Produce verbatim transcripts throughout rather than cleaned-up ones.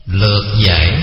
Lược giải.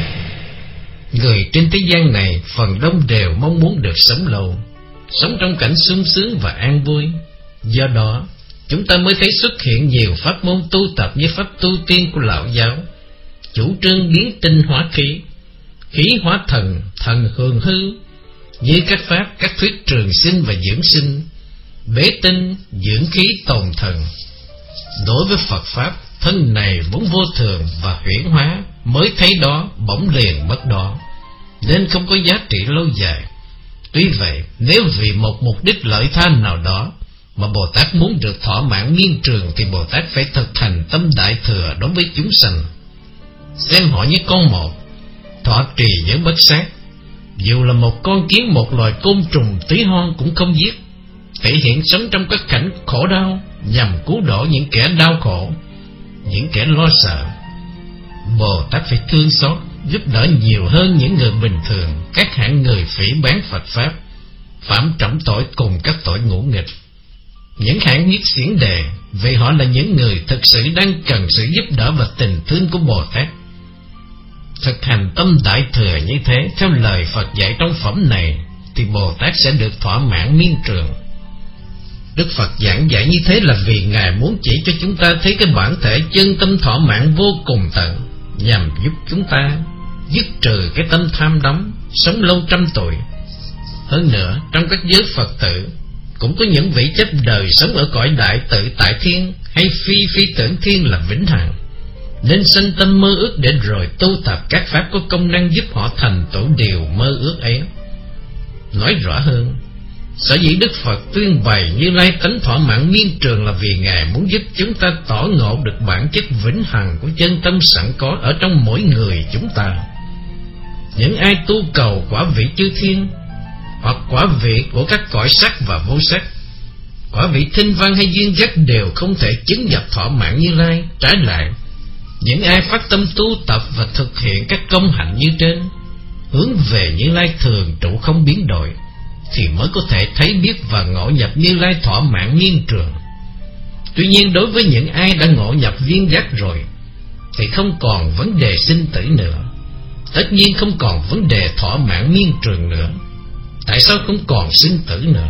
Người trên thế gian này phần đông đều mong muốn được sống lâu, sống trong cảnh sung sướng và an vui. Do đó chúng ta mới thấy xuất hiện nhiều pháp môn tu tập như pháp tu tiên của Lão giáo, chủ trương biến tinh hóa khí, khí hóa thần, thần hường hư, như các pháp các thuyết trường sinh và dưỡng sinh, bế tinh, dưỡng khí, tồn thần. Đối với Phật pháp, thân này vốn vô thường và huyễn hóa, mới thấy đó bỗng liền mất đó, nên không có giá trị lâu dài. Tuy vậy, nếu vì một mục đích lợi tha nào đó mà Bồ Tát muốn được thỏa mãn miên trường, thì Bồ Tát phải thực hành tâm đại thừa đối với chúng sanh, xem họ như con một, thọ trì giới bất sát. Dù là một con kiến, một loài côn trùng tí hon cũng không giết, thể hiện sống trong các cảnh khổ đau, nhằm cứu độ những kẻ đau khổ, những kẻ lo sợ. Bồ Tát phải thương xót, giúp đỡ nhiều hơn những người bình thường, các hạng người phỉ báng Phật pháp, phạm trọng tội cùng các tội ngũ nghịch. Những hạng nhất xiển đề, vì họ là những người thực sự đang cần sự giúp đỡ và tình thương của Bồ Tát. Thực hành tâm đại thừa như thế, theo lời Phật dạy trong phẩm này, thì Bồ Tát sẽ được thỏa mãn miên trường. Đức Phật giảng dạy như thế là vì Ngài muốn chỉ cho chúng ta thấy cái bản thể chân tâm thỏa mãn vô cùng tận, nhằm giúp chúng ta dứt trừ cái tâm tham đắm, sống lâu trăm tuổi. Hơn nữa, trong các giới Phật tử cũng có những vị chết đời sống ở cõi đại tự tại thiên hay phi phi tưởng thiên là vĩnh hằng, nên sanh tâm mơ ước để rồi tu tập các pháp có công năng giúp họ thành tựu điều mơ ước ấy. Nói rõ hơn, sở dĩ Đức Phật tuyên bày Như Lai tánh thỏa mãn miên trường là vì Ngài muốn giúp chúng ta tỏ ngộ được bản chất vĩnh hằng của chân tâm sẵn có ở trong mỗi người chúng ta. Những ai tu cầu quả vị chư thiên, hoặc quả vị của các cõi sắc và vô sắc, quả vị thinh văn hay duyên giác, đều không thể chứng nhập thỏa mãn Như Lai. Trái lại, những ai phát tâm tu tập và thực hiện các công hạnh như trên, hướng về Như Lai thường trụ không biến đổi, thì mới có thể thấy biết và ngộ nhập Như Lai thỏa mãn miên trường. Tuy nhiên, đối với những ai đã ngộ nhập viên giác rồi, thì không còn vấn đề sinh tử nữa, tất nhiên không còn vấn đề thỏa mãn miên trường nữa. Tại sao không còn sinh tử nữa?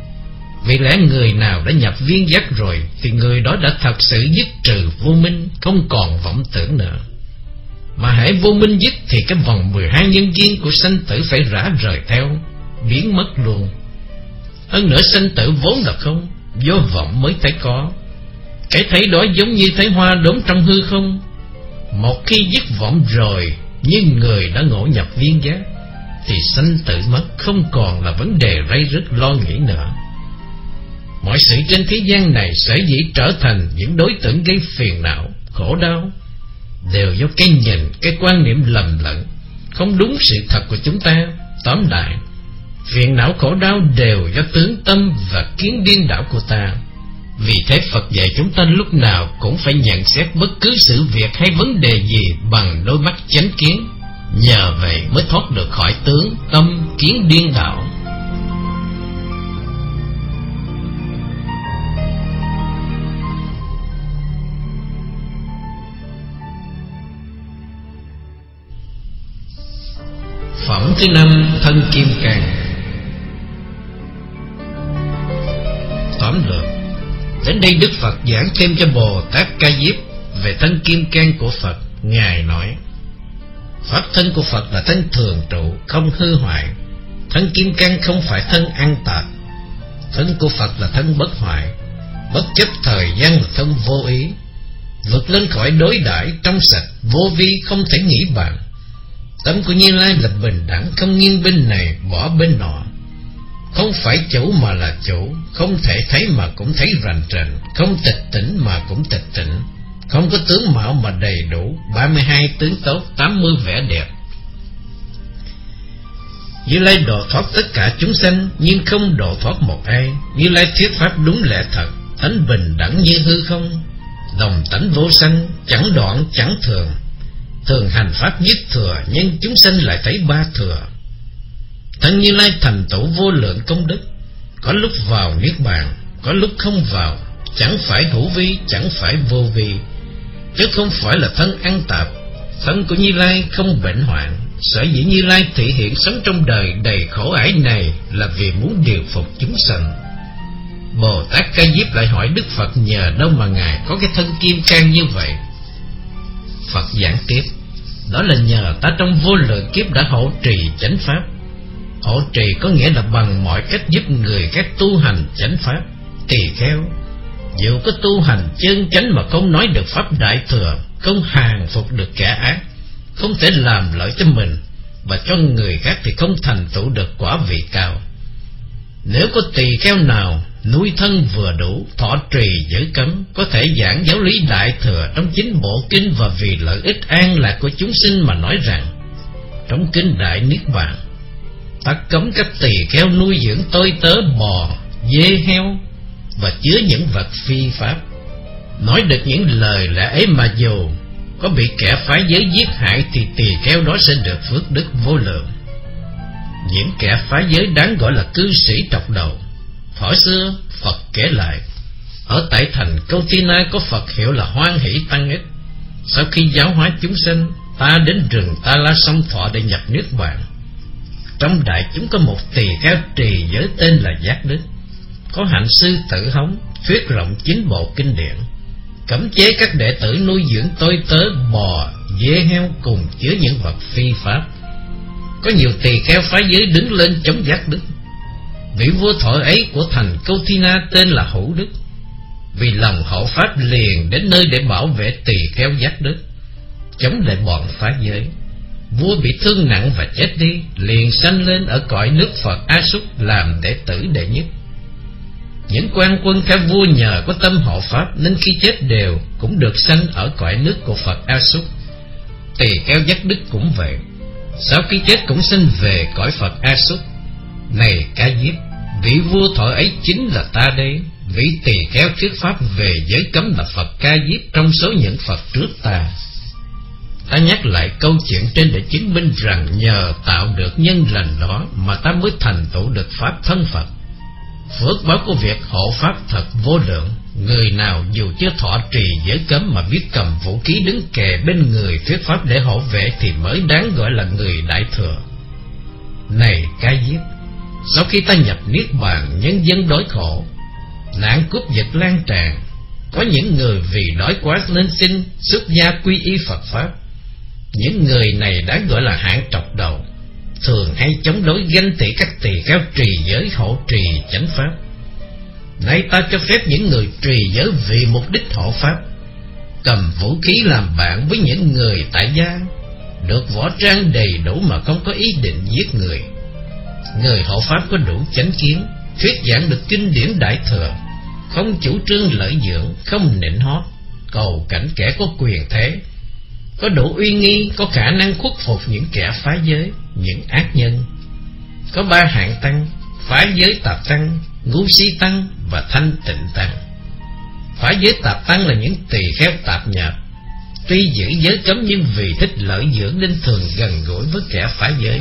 Vì lẽ người nào đã nhập viên giác rồi, thì người đó đã thật sự dứt trừ vô minh, không còn vọng tưởng nữa. Mà hễ vô minh dứt, thì cái vòng mười hai nhân duyên của sanh tử phải rã rời theo, biến mất luôn. Hơn nữa, sanh tử vốn là không, do vọng mới thấy có. Cái thấy đó giống như thấy hoa đốm trong hư không. Một khi dứt vọng rồi, như người đã ngộ nhập viên giác, thì sanh tử mất, không còn là vấn đề ray rứt lo nghĩ nữa. Mọi sự trên thế gian này sở dĩ trở thành những đối tượng gây phiền não, khổ đau, đều do cái nhìn, cái quan niệm lầm lẫn, không đúng sự thật của chúng ta. Tóm lại, phiền não khổ đau đều do tướng tâm và kiến điên đảo của ta. Vì thế Phật dạy chúng ta lúc nào cũng phải nhận xét bất cứ sự việc hay vấn đề gì bằng đôi mắt chánh kiến. Nhờ vậy mới thoát được khỏi tướng tâm kiến điên đảo. Phẩm thứ năm, thân kim cang. Tóm lược, đến đây Đức Phật giảng thêm cho Bồ Tát Ca Diếp về thân kim cang của Phật. Ngài nói, pháp thân của Phật là thân thường trụ, không hư hoại. Thân kim cang không phải thân ăn tạp. Thân của Phật là thân bất hoại, bất chấp thời gian, là thân vô ý, vượt lên khỏi đối đãi, trong sạch, vô vi, không thể nghĩ bàn. Tâm của Như Lai là bình đẳng, không nghiêng bên này bỏ bên nọ, không phải chủ mà là chủ, không thể thấy mà cũng thấy rành rành, không tịch tỉnh mà cũng tịch tỉnh, không có tướng mạo mà đầy đủ, ba mươi hai tướng tốt, tám mươi vẻ đẹp. Như Lai độ thoát tất cả chúng sanh, nhưng không độ thoát một ai. Như Lai thuyết pháp đúng lẽ thật, tánh bình đẳng như hư không, đồng tánh vô sanh, chẳng đoạn chẳng thường. Thường hành pháp nhất thừa, nhưng chúng sanh lại thấy ba thừa. Thân Như Lai thành tựu vô lượng công đức, có lúc vào niết bàn, có lúc không vào, chẳng phải hữu vi, chẳng phải vô vi, chứ không phải là thân ăn tạp. Thân của Như Lai không bệnh hoạn. Sở dĩ Như Lai thị hiện sống trong đời đầy khổ ải này là vì muốn điều phục chúng sanh. Bồ Tát Ca Diếp lại hỏi Đức Phật nhờ đâu mà Ngài có cái thân kim cang như vậy. Phật giảng tiếp: đó là nhờ ta trong vô lượng kiếp đã hộ trì chánh pháp. Hộ trì có nghĩa là bằng mọi cách giúp người khác tu hành chánh pháp. Tỳ kheo dù có tu hành chân chánh mà không nói được pháp đại thừa, không hàng phục được kẻ ác, không thể làm lợi cho mình và cho người khác, thì không thành tựu được quả vị cao. Nếu có tỳ kheo nào nuôi thân vừa đủ, thọ trì giới cấm, có thể giảng giáo lý đại thừa trong chính bộ kinh, và vì lợi ích an lạc của chúng sinh mà nói rằng: trong kinh Đại Niết Bàn, ta cấm các tỳ kheo nuôi dưỡng tôi tớ bò, dê, heo và chứa những vật phi pháp. Nói được những lời lẽ ấy mà dù có bị kẻ phá giới giết hại, thì tỳ kheo đó sẽ được phước đức vô lượng. Những kẻ phá giới đáng gọi là cư sĩ trọc đầu. Thuở xưa Phật kể lại, ở tại thành Kautina có Phật hiệu là Hoan Hỷ Tăng Ích. Sau khi giáo hóa chúng sinh, ta đến rừng Ta La Sông Thọ để nhập Niết Bàn. Trong đại chúng có một tỳ kheo trì giới tên là Giác Đức, có hạnh sư tử hống, thuyết rộng chính bộ kinh điển, cấm chế các đệ tử nuôi dưỡng tôi tớ bò, dê, heo cùng chứa những vật phi pháp. Có nhiều tỳ kheo phá giới đứng lên chống Giác Đức. Vị vua thọ ấy của thành Kautina tên là Hữu Đức, vì lòng hộ pháp liền đến nơi để bảo vệ tỳ kheo Giác Đức, chống lại bọn phá giới. Vua bị thương nặng và chết đi, liền sanh lên ở cõi nước Phật A Súc làm đệ tử đệ nhất. Những quan quân theo vua nhờ có tâm hộ pháp nên khi chết đều cũng được sanh ở cõi nước của Phật A Súc. Tỳ kheo Giác Đức cũng vậy, sau khi chết cũng sinh về cõi Phật A Súc. Này Ca Diếp, vị vua thọ ấy chính là ta đây. Vị tỳ kheo thuyết pháp về giới cấm là Phật Ca Diếp trong số những Phật trước ta. Ta nhắc lại câu chuyện trên để chứng minh rằng nhờ tạo được nhân lành đó mà ta mới thành tựu được pháp thân Phật. Phước báo của việc hộ pháp thật vô lượng. Người nào dù chưa thọ trì giới cấm mà biết cầm vũ khí đứng kề bên người thuyết pháp để hộ vệ thì mới đáng gọi là người đại thừa. Này Ca Diếp, sau khi ta nhập Niết Bàn, nhân dân đói khổ, nạn cướp giật lan tràn, có những người vì đói quá nên xin xuất gia quy y Phật pháp. Những người này đáng gọi là hạng trọc đầu, thường hay chống đối ganh tị các tỳ kheo trì giới hộ trì chánh pháp. Nay ta cho phép những người trì giới vì mục đích hộ pháp, cầm vũ khí làm bạn với những người tại gia, được võ trang đầy đủ mà không có ý định giết người. Người hộ pháp có đủ chánh kiến, thuyết giảng được kinh điển đại thừa, không chủ trương lợi dưỡng, không nịnh hót, cầu cảnh kẻ có quyền thế, có đủ uy nghi, có khả năng khuất phục những kẻ phá giới, những ác nhân. Có ba hạng tăng: phá giới tạp tăng, ngu si tăng và thanh tịnh tăng. Phá giới tạp tăng là những tỳ kheo tạp nhập, tuy giữ giới cấm nhưng vì thích lợi dưỡng nên thường gần gũi với kẻ phá giới.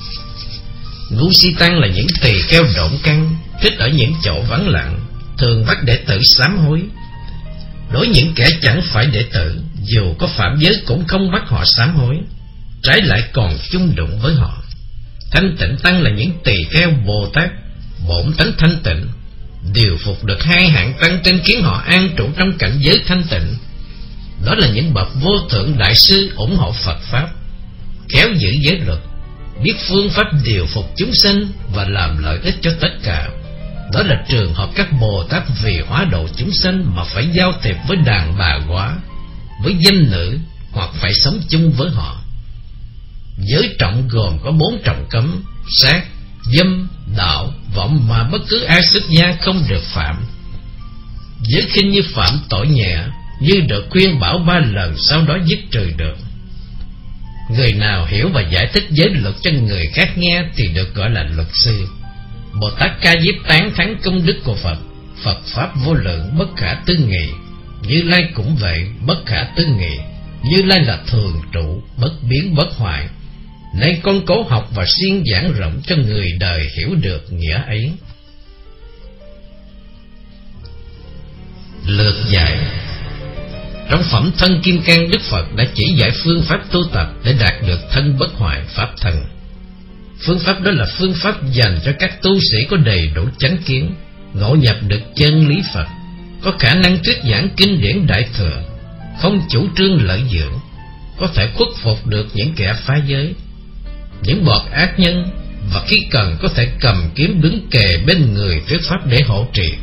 Ngu si tăng là những tỳ kheo độn căn, thích ở những chỗ vắng lặng, thường bắt đệ tử sám hối. Đối những kẻ chẳng phải đệ tử, dù có phạm giới cũng không bắt họ sám hối, trái lại còn chung đụng với họ. Thanh tịnh tăng là những tỳ kheo Bồ Tát, bổn tánh thanh tịnh, điều phục được hai hạng tăng trên khiến họ an trụ trong cảnh giới thanh tịnh. Đó là những bậc vô thượng đại sư ủng hộ Phật pháp, khéo giữ giới luật, biết phương pháp điều phục chúng sinh và làm lợi ích cho tất cả. Đó là trường hợp các Bồ Tát vì hóa độ chúng sinh mà phải giao thiệp với đàn bà góa, với danh nữ, hoặc phải sống chung với họ. Giới trọng gồm có bốn trọng cấm: sát, dâm, đạo, vọng mà bất cứ ai xuất gia không được phạm. Giới khinh như phạm tội nhẹ, như được khuyên bảo ba lần sau đó dứt trừ được. Người nào hiểu và giải thích giới luật cho người khác nghe thì được gọi là luật sư. Bồ Tát Ca Diếp tán thán công đức của Phật. Phật pháp vô lượng bất khả tư nghị. Như Lai cũng vậy, bất khả tư nghị. Như Lai là thường trụ, bất biến bất hoại. Nay con cố học và xuyên giảng rộng cho người đời hiểu được nghĩa ấy. Lược dạy. Trong phẩm Thân Kim Cang, Đức Phật đã chỉ dạy phương pháp tu tập để đạt được thân bất hoại pháp thân. Phương pháp đó là phương pháp dành cho các tu sĩ có đầy đủ chánh kiến, ngộ nhập được chân lý Phật, có khả năng thuyết giảng kinh điển Đại Thừa, không chủ trương lợi dưỡng, có thể khuất phục được những kẻ phá giới, những bọt ác nhân, và khi cần có thể cầm kiếm đứng kề bên người thuyết pháp để hộ trì.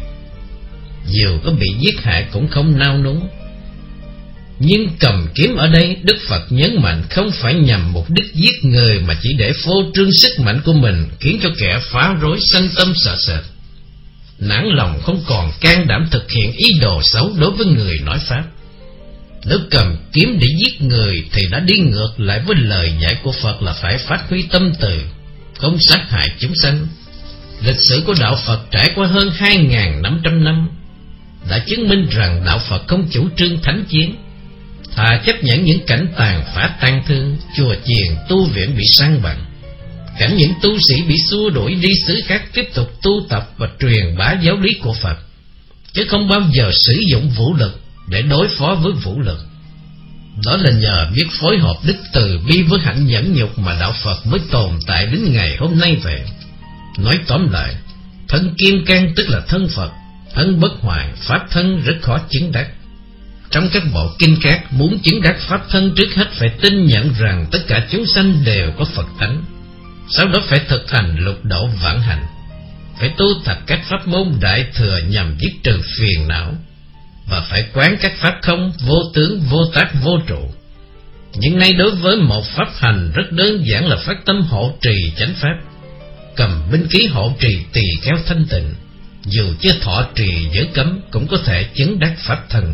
Dù có bị giết hại cũng không nao núng. Nhưng cầm kiếm ở đây, Đức Phật nhấn mạnh không phải nhằm mục đích giết người, mà chỉ để phô trương sức mạnh của mình, khiến cho kẻ phá rối sanh tâm sợ sệt, nản lòng, không còn can đảm thực hiện ý đồ xấu đối với người nói pháp. Nếu cầm kiếm để giết người thì đã đi ngược lại với lời dạy của Phật là phải phát huy tâm từ, không sát hại chúng sanh. Lịch sử của đạo Phật trải qua hơn hai nghìn năm trăm năm đã chứng minh rằng đạo Phật không chủ trương thánh chiến, thà chấp nhận những cảnh tàn phá tang thương, chùa chiền tu viện bị san bằng, cảnh những tu sĩ bị xua đuổi đi xứ khác tiếp tục tu tập và truyền bá giáo lý của Phật, chứ không bao giờ sử dụng vũ lực để đối phó với vũ lực. Đó là nhờ biết phối hợp đức từ bi với hạnh nhẫn nhục mà đạo Phật mới tồn tại đến ngày hôm nay vậy. Nói tóm lại, thân Kim Cang tức là thân Phật, thân bất hoại, pháp thân rất khó chứng đắc. Trong các bộ kinh khác, muốn chứng đắc pháp thân trước hết phải tin nhận rằng tất cả chúng sanh đều có Phật tánh, sau đó phải thực hành lục độ vãng hành, phải tu tập các pháp môn Đại Thừa nhằm dứt trừ phiền não, và phải quán các pháp không, vô tướng, vô tác, vô trụ. Nhưng nay đối với một pháp hành rất đơn giản là phát tâm hộ trì chánh pháp, cầm binh khí hộ trì tỳ kheo thanh tịnh, dù chưa thọ trì giới cấm cũng có thể chứng đắc pháp thân.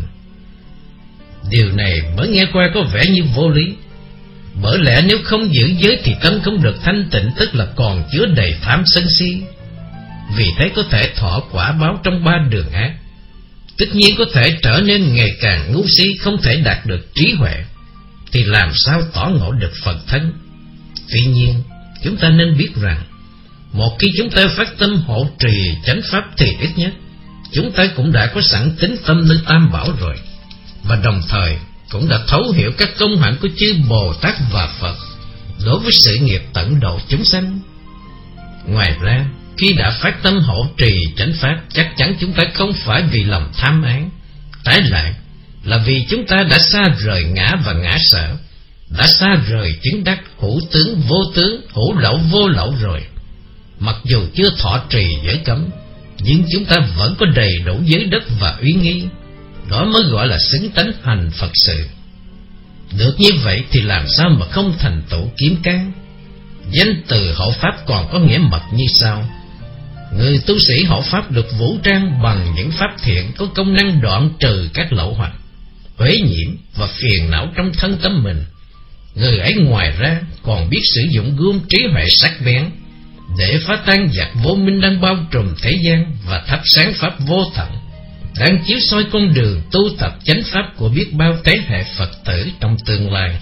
Điều này mới nghe qua có vẻ như vô lý, bởi lẽ nếu không giữ giới thì tâm không được thanh tịnh, tức là còn chứa đầy tham sân si, vì thế có thể thọ quả báo trong ba đường ác. Tất nhiên có thể trở nên ngày càng ngu si, không thể đạt được trí huệ, thì làm sao tỏ ngộ được Phật thân. Tuy nhiên, chúng ta nên biết rằng, một khi chúng ta phát tâm hộ trì chánh pháp thì ít nhất chúng ta cũng đã có sẵn tính tâm nơi Tam Bảo rồi, và đồng thời cũng đã thấu hiểu các công hạnh của chư Bồ Tát và Phật đối với sự nghiệp tận độ chúng sanh. Ngoài ra, khi đã phát tâm hộ trì chánh pháp, chắc chắn chúng ta không phải vì lòng tham án, trái lại là vì chúng ta đã xa rời ngã và ngã sở, đã xa rời chứng đắc hữu tướng vô tướng, hữu lậu vô lậu rồi. Mặc dù chưa thọ trì giới cấm, nhưng chúng ta vẫn có đầy đủ giới đất và uy nghi, đó mới gọi là xứng tánh hành Phật sự. Được như vậy thì làm sao mà không thành tựu kiếm cang? Danh từ hộ pháp còn có nghĩa mật như sau: người tu sĩ hộ pháp được vũ trang bằng những pháp thiện có công năng đoạn trừ các lậu hoặc, uế nhiễm và phiền não trong thân tâm mình. Người ấy ngoài ra còn biết sử dụng gươm trí huệ sắc bén để phá tan giặc vô minh đang bao trùm thế gian, và thắp sáng pháp vô tận đang chiếu soi con đường tu tập chánh pháp của biết bao thế hệ Phật tử trong tương lai.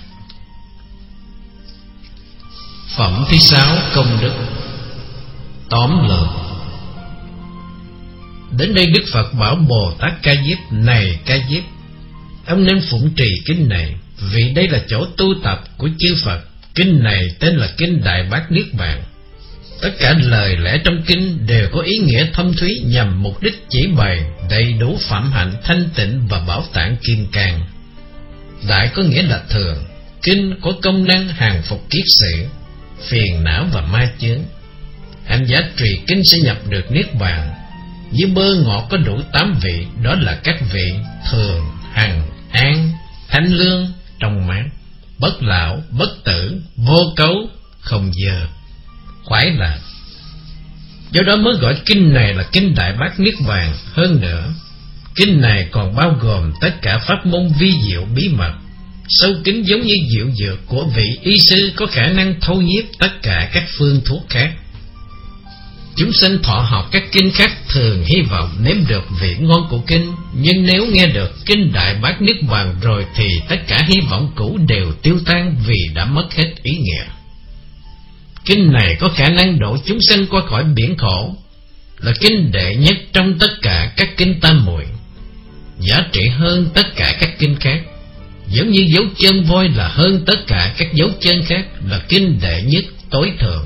Phẩm thứ sáu, công đức. Tóm lược. Đến đây Đức Phật bảo Bồ Tát Ca Diếp: này Ca Diếp, ông nên phụng trì kinh này, vì đây là chỗ tu tập của chư Phật. Kinh này tên là Kinh Đại Bát Niết Bàn. Tất cả lời lẽ trong kinh đều có ý nghĩa thâm thúy, nhằm mục đích chỉ bày đầy đủ phạm hạnh thanh tịnh và bảo tạng kim cang. Đại có nghĩa là thường, kinh có công năng hàng phục kiết sử, phiền não và ma chướng. Hành giả trì kinh sẽ nhập được niết bàn. Như bơ ngọt có đủ tám vị, đó là các vị thường, hằng, an, thanh lương, trong mát, bất lão, bất tử, vô cấu, không dơ, khoái lạc. Do đó mới gọi kinh này là Kinh Đại Bát Niết Bàn. Hơn nữa, kinh này còn bao gồm tất cả pháp môn vi diệu bí mật, sâu kín giống như diệu dược của vị y sư có khả năng thâu nhiếp tất cả các phương thuốc khác. Chúng sinh thọ học các kinh khác thường hy vọng nếm được vị ngon của kinh, nhưng nếu nghe được Kinh Đại Bát Niết Bàn rồi thì tất cả hy vọng cũ đều tiêu tan vì đã mất hết ý nghĩa. Kinh này có khả năng độ chúng sanh qua khỏi biển khổ, là kinh đệ nhất trong tất cả các kinh tam muội. giá trị hơn tất cả các kinh khác. Giống như dấu chân voi là hơn tất cả các dấu chân khác, là kinh đệ nhất tối thượng.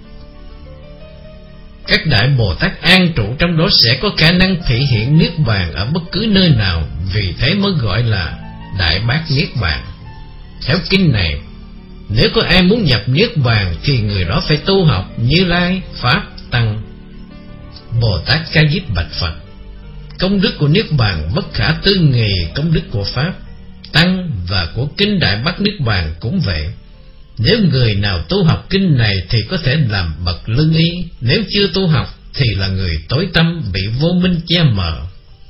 Các đại Bồ Tát an trụ trong đó sẽ có khả năng thị hiện Niết Bàn ở bất cứ nơi nào, vì thế mới gọi là Đại Bát Niết Bàn. Theo kinh này, nếu có ai muốn nhập Niết Bàn thì người đó phải tu học Như Lai, Pháp, Tăng. Bồ Tát Ca Diếp bạch Phật: công đức của Niết Bàn bất khả tư nghì, công đức của Pháp, Tăng và của kinh Đại Bát Niết Bàn cũng vậy. Nếu người nào tu học kinh này thì có thể làm bậc lương y, nếu chưa tu học thì là người tối tăm, bị vô minh che mờ.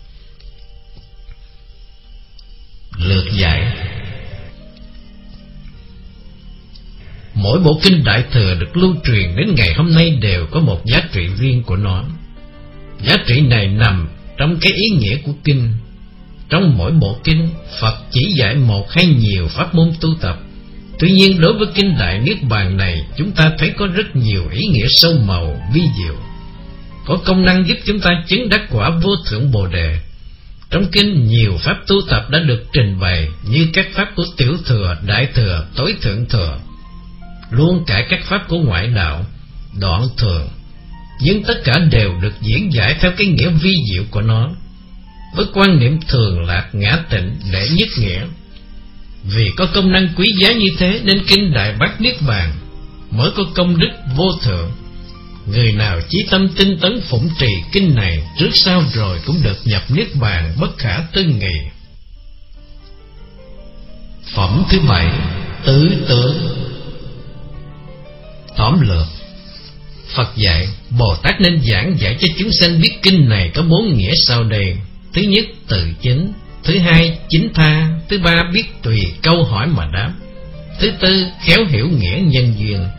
Lược giải: mỗi bộ kinh Đại Thừa được lưu truyền đến ngày hôm nay đều có một giá trị riêng của nó. Giá trị này nằm trong cái ý nghĩa của kinh. Trong mỗi bộ kinh, Phật chỉ dạy một hay nhiều pháp môn tu tập. Tuy nhiên đối với kinh Đại Niết Bàn này, chúng ta thấy có rất nhiều ý nghĩa sâu màu, vi diệu, có công năng giúp chúng ta chứng đắc quả vô thượng Bồ Đề. Trong kinh, nhiều pháp tu tập đã được trình bày, như các pháp của Tiểu Thừa, Đại Thừa, Tối Thượng Thừa, luôn cả các pháp của ngoại đạo, đoạn thường. Nhưng tất cả đều được diễn giải theo cái nghĩa vi diệu của nó, với quan niệm thường lạc, ngã tịnh, đệ nhất nghĩa. Vì có công năng quý giá như thế nên kinh Đại Bát Niết Bàn mới có công đức vô thượng. Người nào chí tâm tinh tấn phụng trì kinh này, trước sau rồi cũng được nhập Niết Bàn bất khả tư nghì. Phẩm thứ bảy: Tứ tướng. Tóm lược: Phật dạy Bồ Tát nên giảng dạy cho chúng sanh biết kinh này có bốn nghĩa sau đây. Thứ nhất, tự chính. Thứ hai, chính tha. Thứ ba, biết tùy câu hỏi mà đáp. Thứ tư, khéo hiểu nghĩa nhân duyên.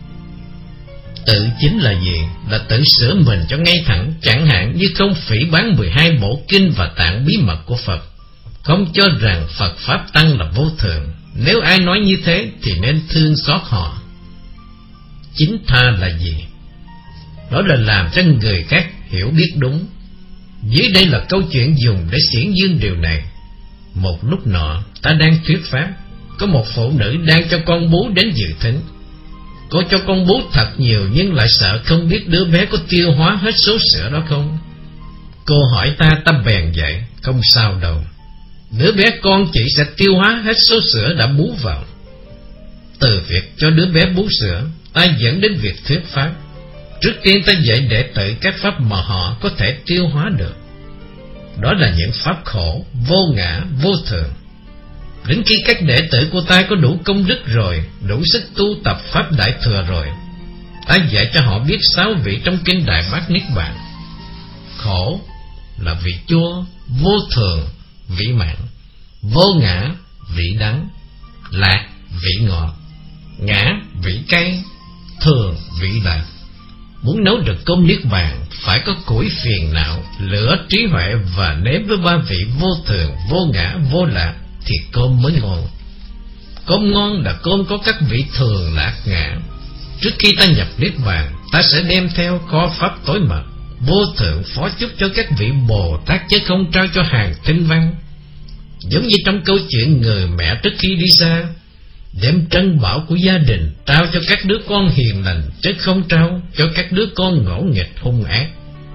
Tự chính là gì? Là tự sửa mình cho ngay thẳng, chẳng hạn như không phỉ báng mười hai bộ kinh và tạng bí mật của Phật, không cho rằng Phật Pháp Tăng là vô thường. Nếu ai nói như thế thì nên thương xót họ. Chính tha là gì? Đó là làm cho người khác hiểu biết đúng. Dưới đây là câu chuyện dùng để xiển dương điều này. Một lúc nọ, ta đang thuyết pháp, có một phụ nữ đang cho con bú đến dự thính. Cô cho con bú thật nhiều nhưng lại sợ không biết đứa bé có tiêu hóa hết số sữa đó không. Cô hỏi ta, ta bèn dạy: không sao đâu, đứa bé con chị sẽ tiêu hóa hết số sữa đã bú vào. Từ việc cho đứa bé bú sữa, ta dẫn đến việc thuyết pháp. Trước tiên ta dạy đệ tử các pháp mà họ có thể tiêu hóa được. Đó là những pháp khổ, vô ngã, vô thường. Đến khi các đệ tử của ta có đủ công đức rồi, đủ sức tu tập pháp Đại Thừa rồi, ta dạy cho họ biết sáu vị trong kinh Đại Bát Niết Bàn. Khổ là vị chua, vô thường vị mặn, vô ngã vị đắng, lạc vị ngọt, ngã vị cay, thường vị lạc. Muốn nấu được cơm Niết Bàn, phải có củi phiền não, lửa trí huệ và nếm với ba vị vô thường, vô ngã, vô lạc thì cơm mới ngon. Cơm ngon là cơm có các vị thường, lạc, ngã. Trước khi ta nhập Niết Bàn, ta sẽ đem theo kho pháp tối mật, vô thượng phó chúc cho các vị Bồ Tát, chứ không trao cho hàng tinh văn. Giống như trong câu chuyện người mẹ trước khi đi xa, đem trân bảo của gia đình trao cho các đứa con hiền lành, chứ không trao cho các đứa con ngỗ nghịch hung ác.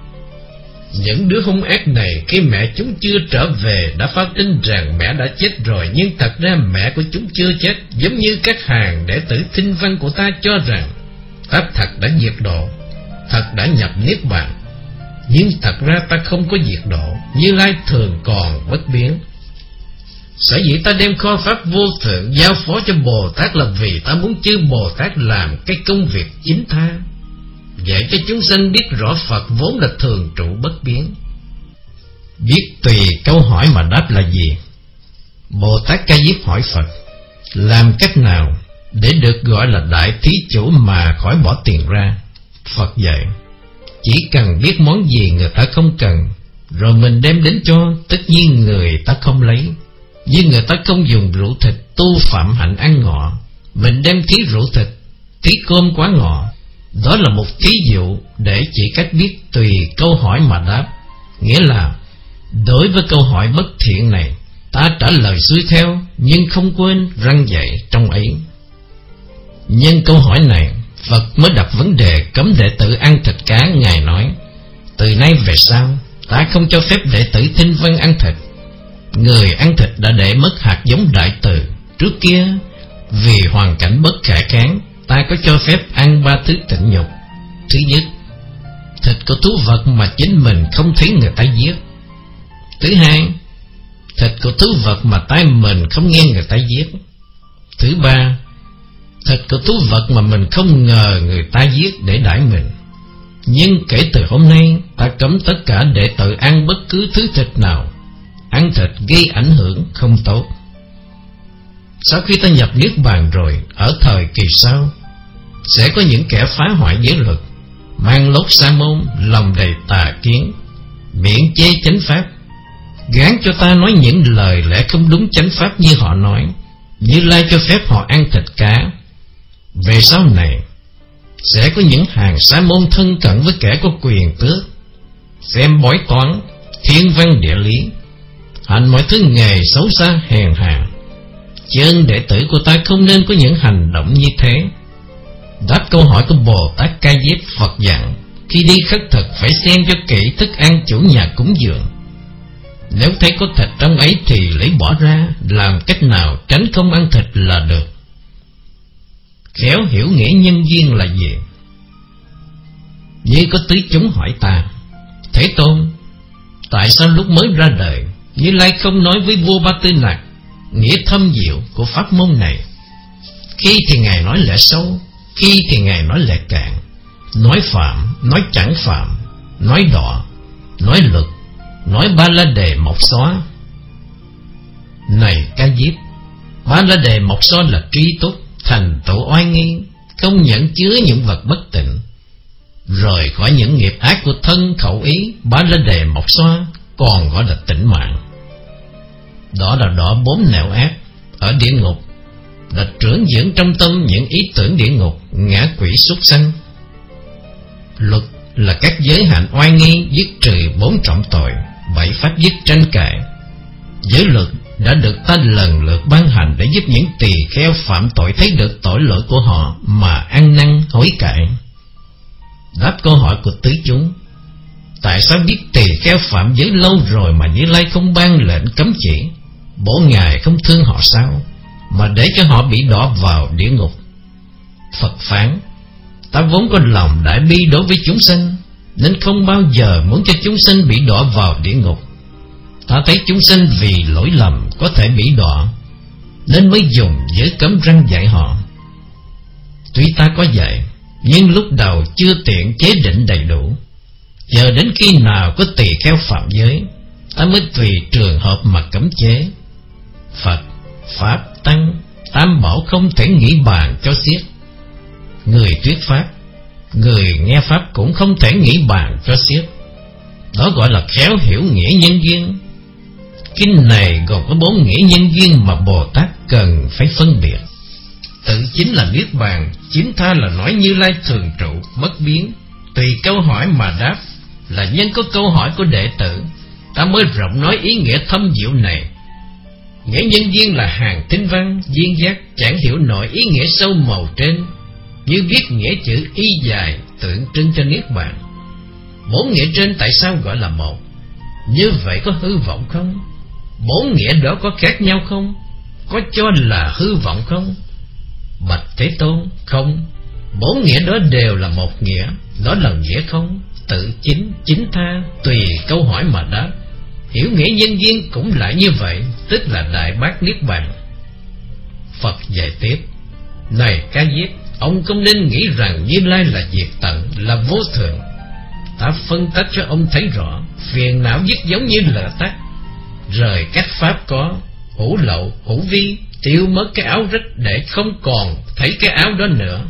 Những đứa hung ác này khi mẹ chúng chưa trở về đã phao tin rằng mẹ đã chết rồi, nhưng thật ra mẹ của chúng chưa chết. Giống như các hàng đệ tử thinh văn của ta cho rằng ta thật đã diệt độ, thật đã nhập Niết Bàn, nhưng thật ra ta không có diệt độ. Như Lai thường còn bất biến. Sở dĩ ta đem kho pháp vô thượng giao phó cho Bồ Tát là vì ta muốn chư Bồ Tát làm cái công việc chính tha, dạy cho chúng sanh biết rõ Phật vốn là thường trụ bất biến. Biết tùy câu hỏi mà đáp là gì? Bồ Tát Ca Diếp hỏi Phật: làm cách nào để được gọi là đại thí chủ mà khỏi bỏ tiền ra? Phật dạy: chỉ cần biết món gì người ta không cần, rồi mình đem đến cho, tất nhiên người ta không lấy. Như người ta không dùng rượu thịt tu phạm hạnh ăn ngọ, mình đem thí rượu thịt, thí cơm quá ngọ. Đó là một thí dụ để chỉ cách biết tùy câu hỏi mà đáp. Nghĩa là Đối với câu hỏi bất thiện này, ta trả lời xuôi theo, nhưng không quên răn dạy trong ấy. Nhân câu hỏi này, Phật mới đặt vấn đề cấm đệ tử ăn thịt cá. Ngài nói: từ nay về sau, ta không cho phép đệ tử thinh văn ăn thịt. Người ăn thịt đã để mất hạt giống đại từ. Trước kia, vì hoàn cảnh bất khả kháng, ta có cho phép ăn ba thứ tịnh nhục. Thứ nhất, thịt của thú vật mà chính mình không thấy người ta giết. Thứ hai, thịt của thú vật mà tai mình không nghe người ta giết. Thứ ba, thịt của thú vật mà mình không ngờ người ta giết để đãi mình. Nhưng kể từ hôm nay, ta cấm tất cả đệ tử ăn bất cứ thứ thịt nào. Ăn thịt gây ảnh hưởng không tốt. Sau khi ta nhập niết bàn rồi, ở thời kỳ sau, sẽ có những kẻ phá hoại giới luật, mang lốt sa môn, lòng đầy tà kiến, miệng chê chánh pháp, gán cho ta nói những lời lẽ không đúng chánh pháp như họ nói. Như Lai cho phép họ ăn thịt cá. Về sau này, sẽ có những hàng sa môn thân cận với kẻ có quyền tước, xem bói toán, thiên văn địa lý, hành mọi thứ nghề xấu xa hèn hạ. Chân đệ tử của ta không nên có những hành động như thế. Đáp câu hỏi của Bồ Tát Ca Diếp, Phật dặn khi đi khất thực phải xem cho kỹ thức ăn chủ nhà cúng dường. Nếu thấy có thịt trong ấy thì lấy bỏ ra, làm cách nào tránh không ăn thịt là được. Khéo hiểu nghĩa nhân duyên là gì? Như có tứ chúng hỏi ta: Thế Tôn, tại sao lúc mới ra đời Như Lai không nói với vua Ba Tư Nặc nghĩa thâm diệu của pháp môn này? Khi thì Ngài nói lẽ sâu, khi thì Ngài nói lẽ cạn, nói phạm, nói chẳng phạm, nói đọ, nói luật, nói ba la đề mộc xóa. Này Ca Diếp, ba la đề mộc xóa là tri túc, thành tựu oai nghi, không nhận chứa những vật bất tịnh, rời khỏi những nghiệp ác của thân khẩu ý. Ba la đề mộc xóa còn gọi là tịnh mạng. Đó là đỏ bốn nẻo ác ở địa ngục, là trưởng dưỡng trong tâm những ý tưởng địa ngục, ngã quỷ súc sanh. Luật là các giới hạn oai nghi, giết trừ bốn trọng tội, bảy pháp giết tranh cãi. Giới luật đã được ta lần lượt ban hành để giúp những tỳ kheo phạm tội thấy được tội lỗi của họ mà ăn năn hối cải. Đáp câu hỏi của tứ chúng: tại sao biết tỳ kheo phạm giới lâu rồi mà Như Lai không ban lệnh cấm chỉ? Bổ Ngài không thương họ sao, mà để cho họ bị đọa vào địa ngục? Phật phán: ta vốn có lòng đại bi đối với chúng sanh, nên không bao giờ muốn cho chúng sanh bị đọa vào địa ngục. Ta thấy chúng sanh vì lỗi lầm có thể bị đọa, nên mới dùng giới cấm răn dạy họ. Tuy ta có dạy, nhưng lúc đầu chưa tiện chế định đầy đủ. Chờ đến khi nào có tỳ kheo phạm giới, ta mới tùy trường hợp mà cấm chế. Phật, Pháp, Tăng, Tam Bảo không thể nghĩ bàn cho xiết. Người thuyết Pháp, người nghe Pháp cũng không thể nghĩ bàn cho xiết. Đó gọi là khéo hiểu nghĩa nhân duyên. Kinh này gồm có bốn nghĩa nhân duyên mà Bồ Tát cần phải phân biệt. Tự chính là niết bàn, chính tha là nói Như Lai thường trụ, bất biến. Tùy câu hỏi mà đáp, là nhân có câu hỏi của đệ tử, ta mới rộng nói ý nghĩa thâm diệu này. Nghĩa nhân duyên là hàng tinh văn, duyên giác chẳng hiểu nổi ý nghĩa sâu màu trên, như viết nghĩa chữ y dài tượng trưng cho niết bàn. Bốn nghĩa trên tại sao gọi là một? Như vậy có hư vọng không? Bốn nghĩa đó có khác nhau không? Có cho là hư vọng không? Bạch Thế Tôn, không. Bốn nghĩa đó đều là một nghĩa, đó là nghĩa không, tự chính, chính tha, tùy câu hỏi mà đáp. Hiểu nghĩa nhân duyên cũng lại như vậy, tức là đại bác niết bàn. Phật dạy tiếp: này Ca Diếp, ông không nên nghĩ rằng Như Lai là diệt tận, là vô thường. Ta phân tách cho ông thấy rõ, phiền não dứt giống như lửa tắt, rời cách pháp có, hữu lậu, hữu vi, tiêu mất cái áo rách để không còn thấy cái áo đó nữa.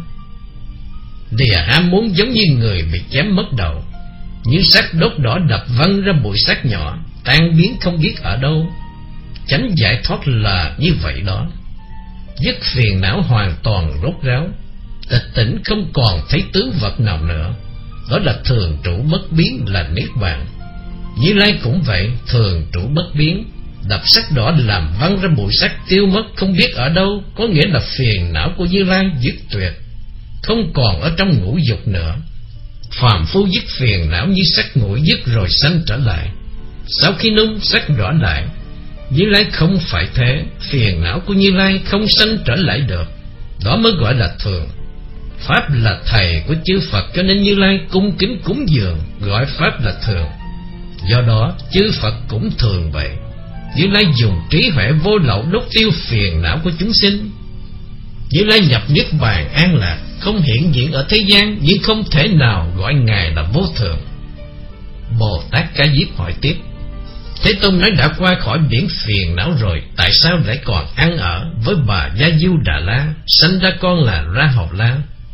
Lìa ham muốn giống như người bị chém mất đầu, như sắt đốt đỏ đập văng ra bụi sắt nhỏ, tan biến không biết ở đâu. Chánh giải thoát là như vậy đó. Dứt phiền não hoàn toàn rốt ráo, tịch tỉnh không còn thấy tướng vật nào nữa, đó là thường trụ bất biến, là niết bàn. Như Lai cũng vậy, thường trụ bất biến. Đập sắc đỏ làm văng ra bụi sắc tiêu mất không biết ở đâu, có nghĩa là phiền não của Như Lai dứt tuyệt, không còn ở trong ngũ dục nữa. Phàm phu dứt phiền não như sắc nguội dứt rồi sanh trở lại. Sau khi nung sắc đỏ lại, Như Lai không phải thế, phiền não của Như Lai không sanh trở lại được. Đó mới gọi là thường. Pháp là thầy của chư Phật, cho nên Như Lai cung kính cúng dường, gọi Pháp là thường. Do đó chư Phật cũng thường vậy. Như Lai dùng trí huệ vô lậu đốt tiêu phiền não của chúng sinh. Như Lai nhập niết bàn an lạc, không hiện diện ở thế gian, nhưng không thể nào gọi Ngài là vô thường. Bồ Tát Ca Diếp hỏi tiếp: Thế Tôn nói đã qua khỏi biển phiền não rồi, tại sao lại còn ăn ở với bà Gia Du Đà La, sanh ra con là Ra Hầu La?